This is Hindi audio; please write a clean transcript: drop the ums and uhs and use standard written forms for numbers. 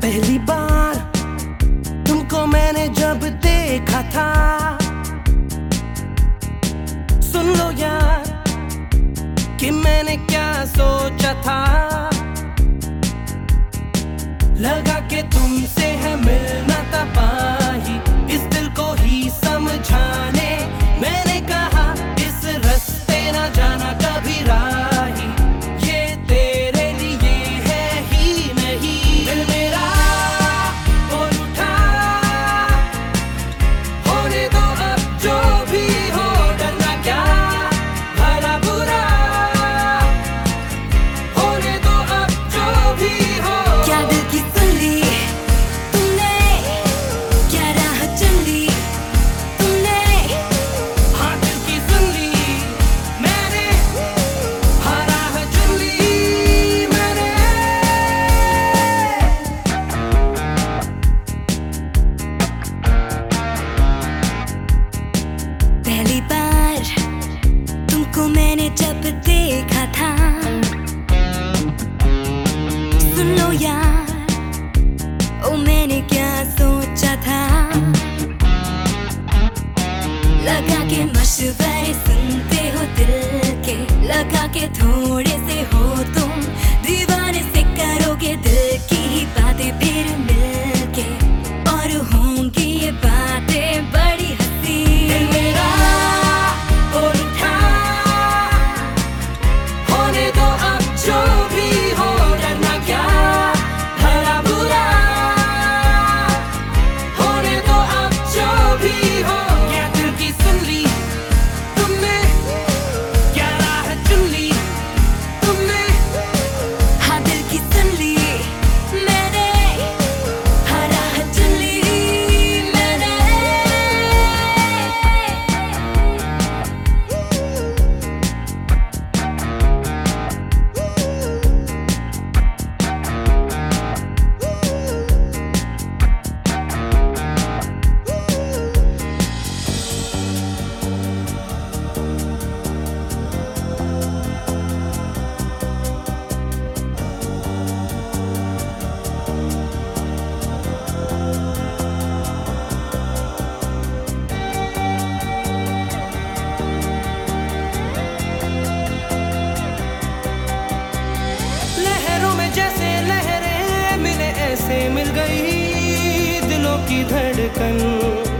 पहली बार तुमको मैंने जब देखा था, सुन लो यार कि मैंने क्या सोचा था। लगा के तुमसे है मिलना तबाही, इस दिल को ही समझाने मैंने कहा इस रास्ते ना जाना कभी राही। ये तेरे लिए है ही नहीं, दिल मेरा बोल उठा, होने दो अब जो भी हो, डरना क्या भला बुरा, होने दो अब जो भी हो। क्या दिल की सुन ली तुमने, क्या राह चुन ली तुमने? हाँ दिल की सुन ली मैंने, हाँ राह चुन ली मैंने। पहली बार तुमको मैंने जब देखा था, सुन लो यार ओ मैंने क्या सोचा था। लगा के मशवरे सुनते हो दिल के, लगा के थोड़े से हो तुम दीवाने से करोगे दिल की ही बातें फिर मिलके, और होंगी ये बातें बड़ी हंसी। दिल मेरा बोल उठा, होने दो अब जो भी हो, डरना क्या भला बुरा, होने दो अब जो भी हो। क्या दिल की सुन ली तुमने, क्या राह चुन ली तुमने? हाँ दिल की सुन ली मैंने, हाँ राह चुन ली मैंने। लहरों में जैसे लहरें मिले ऐसे मिल गई दिलों की धड़कन।